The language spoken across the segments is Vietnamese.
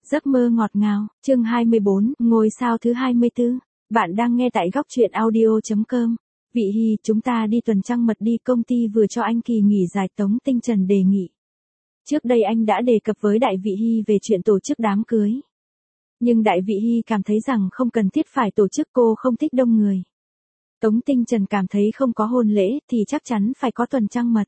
Giấc mơ ngọt ngào, chương 24, ngôi sao thứ 24. Bạn đang nghe tại góc truyện audio.com. Vị Hy, chúng ta đi tuần trăng mật đi, công ty vừa cho anh kỳ nghỉ dài, Tống Tinh Trần đề nghị. Trước đây anh đã đề cập với Đại Vị Hy về chuyện tổ chức đám cưới. Nhưng Đại Vị Hy cảm thấy rằng không cần thiết phải tổ chức, cô không thích đông người. Tống Tinh Trần cảm thấy không có hôn lễ thì chắc chắn phải có tuần trăng mật.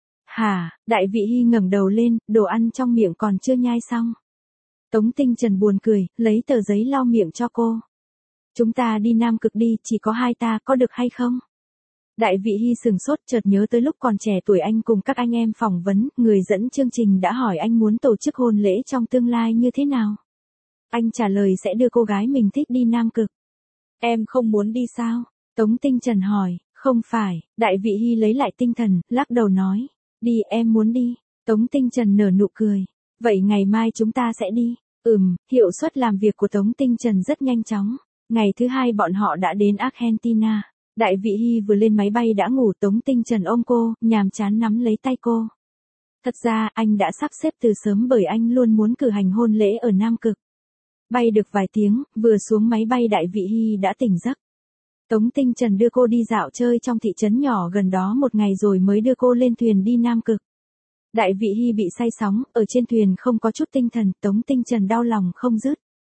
Hả? Đại Vị Hy ngẩng đầu lên, đồ ăn trong miệng còn chưa nhai xong. Tống Tinh Trần buồn cười, lấy tờ giấy lau miệng cho cô. Chúng ta đi Nam Cực đi, chỉ có hai ta, có được hay không? Đại Vị Hy sừng sốt, chợt nhớ tới lúc còn trẻ tuổi anh cùng các anh em phỏng vấn, người dẫn chương trình đã hỏi anh muốn tổ chức hôn lễ trong tương lai như thế nào. Anh trả lời sẽ đưa cô gái mình thích đi Nam Cực. Em không muốn đi sao? Tống Tinh Trần hỏi. Không phải. Đại Vị Hy lấy lại tinh thần, lắc đầu nói. Đi, em muốn đi. Tống Tinh Trần nở nụ cười. Vậy ngày mai chúng ta sẽ đi. Hiệu suất làm việc của Tống Tinh Trần rất nhanh chóng. Ngày thứ hai bọn họ đã đến Argentina. Đại Vị Hy vừa lên máy bay đã ngủ, Tống Tinh Trần ôm cô, nhàm chán nắm lấy tay cô. Thật ra anh đã sắp xếp từ sớm bởi anh luôn muốn cử hành hôn lễ ở Nam Cực. Bay được vài tiếng, vừa xuống máy bay Đại Vị Hy đã tỉnh giấc. Tống Tinh Trần đưa cô đi dạo chơi trong thị trấn nhỏ gần đó một ngày rồi mới đưa cô lên thuyền đi Nam Cực. Đại Vị Hy bị say sóng, ở trên thuyền không có chút tinh thần, Tống Tinh Trần đau lòng không dứt.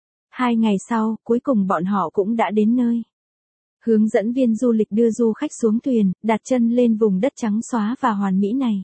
2 ngày sau, cuối cùng bọn họ cũng đã đến nơi. Hướng dẫn viên du lịch đưa du khách xuống thuyền, đặt chân lên vùng đất trắng xóa và hoàn mỹ này.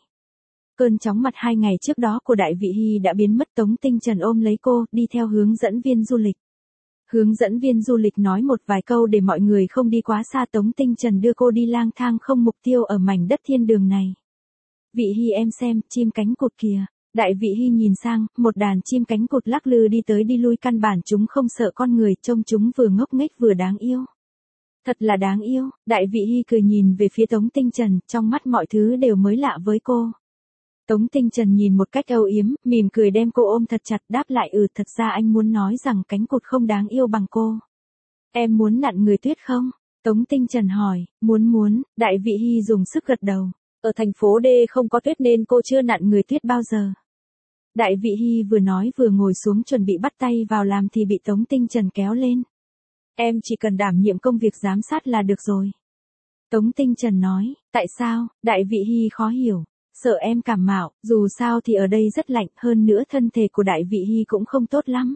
Cơn chóng mặt 2 ngày trước đó của Đại Vị Hy đã biến mất, Tống Tinh Trần ôm lấy cô, đi theo hướng dẫn viên du lịch. Hướng dẫn viên du lịch nói một vài câu để mọi người không đi quá xa, Tống Tinh Trần đưa cô đi lang thang không mục tiêu ở mảnh đất thiên đường này. Vị Hy em xem, chim cánh cụt kìa. Đại Vị Hy nhìn sang, một đàn chim cánh cụt lắc lư đi tới đi lui, căn bản chúng không sợ con người, trông chúng vừa ngốc nghếch vừa đáng yêu. Thật là đáng yêu. Đại Vị Hy cười nhìn về phía Tống Tinh Trần, trong mắt mọi thứ đều mới lạ với cô. Tống Tinh Trần nhìn một cách âu yếm, mỉm cười đem cô ôm thật chặt, đáp lại thật ra anh muốn nói rằng cánh cụt không đáng yêu bằng cô. Em muốn nặn người tuyết không? Tống Tinh Trần hỏi. Muốn. Đại Vị Hy dùng sức gật đầu. Ở thành phố D không có tuyết nên cô chưa nặn người tuyết bao giờ. Đại Vị Hy vừa nói vừa ngồi xuống chuẩn bị bắt tay vào làm thì bị Tống Tinh Trần kéo lên. Em chỉ cần đảm nhiệm công việc giám sát là được rồi. Tống Tinh Trần nói. Tại sao? Đại Vị Hy khó hiểu. Sợ em cảm mạo, dù sao thì ở đây rất lạnh, hơn nữa thân thể của Đại Vị Hy cũng không tốt lắm.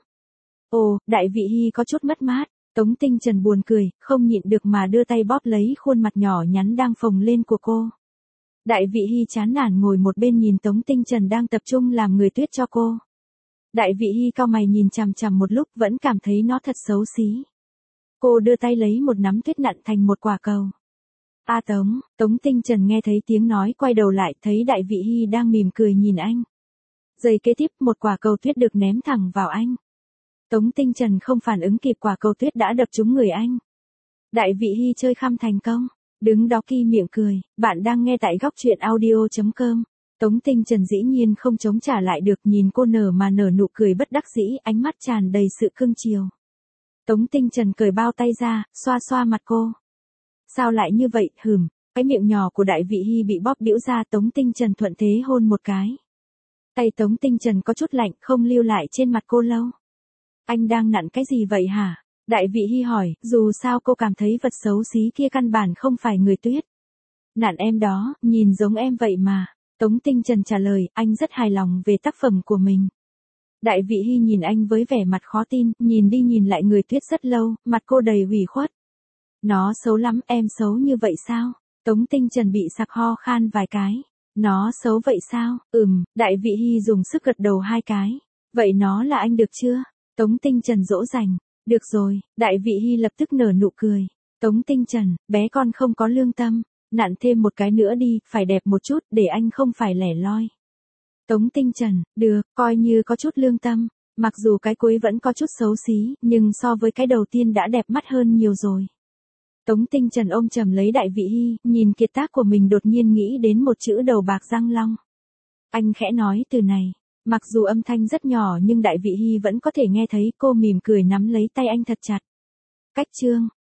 Ồ, Đại Vị Hy có chút mất mát. Tống Tinh Trần buồn cười, không nhịn được mà đưa tay bóp lấy khuôn mặt nhỏ nhắn đang phồng lên của cô. Đại Vị Hy chán nản ngồi một bên nhìn Tống Tinh Trần đang tập trung làm người tuyết cho cô. Đại Vị Hy cau mày nhìn chằm chằm một lúc, vẫn cảm thấy nó thật xấu xí. Cô đưa tay lấy một nắm tuyết nặn thành một quả cầu. Tống Tinh Trần nghe thấy tiếng nói quay đầu lại, thấy Đại Vị Hy đang mỉm cười nhìn anh. Giây kế tiếp, một quả cầu tuyết được ném thẳng vào anh. Tống Tinh Trần không phản ứng kịp, quả cầu tuyết đã đập trúng người anh. Đại Vị Hy chơi khăm thành công. Đứng đó ki miệng cười. Bạn đang nghe tại góc truyện audio.com. Tống Tinh Trần dĩ nhiên không chống trả lại được, nhìn cô nở nụ cười bất đắc dĩ, ánh mắt tràn đầy sự cưng chiều. Tống Tinh Trần cởi bao tay ra, xoa xoa mặt cô. Sao lại như vậy? Cái miệng nhỏ của Đại Vị Hy bị bóp bĩu ra, Tống Tinh Trần thuận thế hôn một cái. Tay Tống Tinh Trần có chút lạnh, không lưu lại trên mặt cô lâu. Anh đang nặn cái gì vậy hả? Đại Vị Hy hỏi, dù sao cô cảm thấy vật xấu xí kia căn bản không phải người tuyết. Nặn em đó, nhìn giống em vậy mà. Tống Tinh Trần trả lời, anh rất hài lòng về tác phẩm của mình. Đại Vị Hy nhìn anh với vẻ mặt khó tin, nhìn đi nhìn lại người tuyết rất lâu, mặt cô đầy ủy khuất. Nó xấu lắm, em xấu như vậy sao? Tống Tinh Trần bị sặc ho khan vài cái. Nó xấu vậy sao? Đại Vị Hy dùng sức gật đầu 2 cái. Vậy nó là anh được chưa? Tống Tinh Trần dỗ dành. Được rồi. Đại Vị Hy lập tức nở nụ cười. Tống Tinh Trần, bé con không có lương tâm. Nặn thêm một cái nữa đi, phải đẹp một chút, để anh không phải lẻ loi. Tống Tinh Trần, được, coi như có chút lương tâm. Mặc dù cái cuối vẫn có chút xấu xí, nhưng so với cái đầu tiên đã đẹp mắt hơn nhiều rồi. Tống Tinh Trần ôm chầm lấy Đại Vị Hy, nhìn kiệt tác của mình đột nhiên nghĩ đến một chữ đầu bạc răng long. Anh khẽ nói từ này. Mặc dù âm thanh rất nhỏ nhưng Đại Vị Hy vẫn có thể nghe thấy, cô mỉm cười nắm lấy tay anh thật chặt. Cách chương,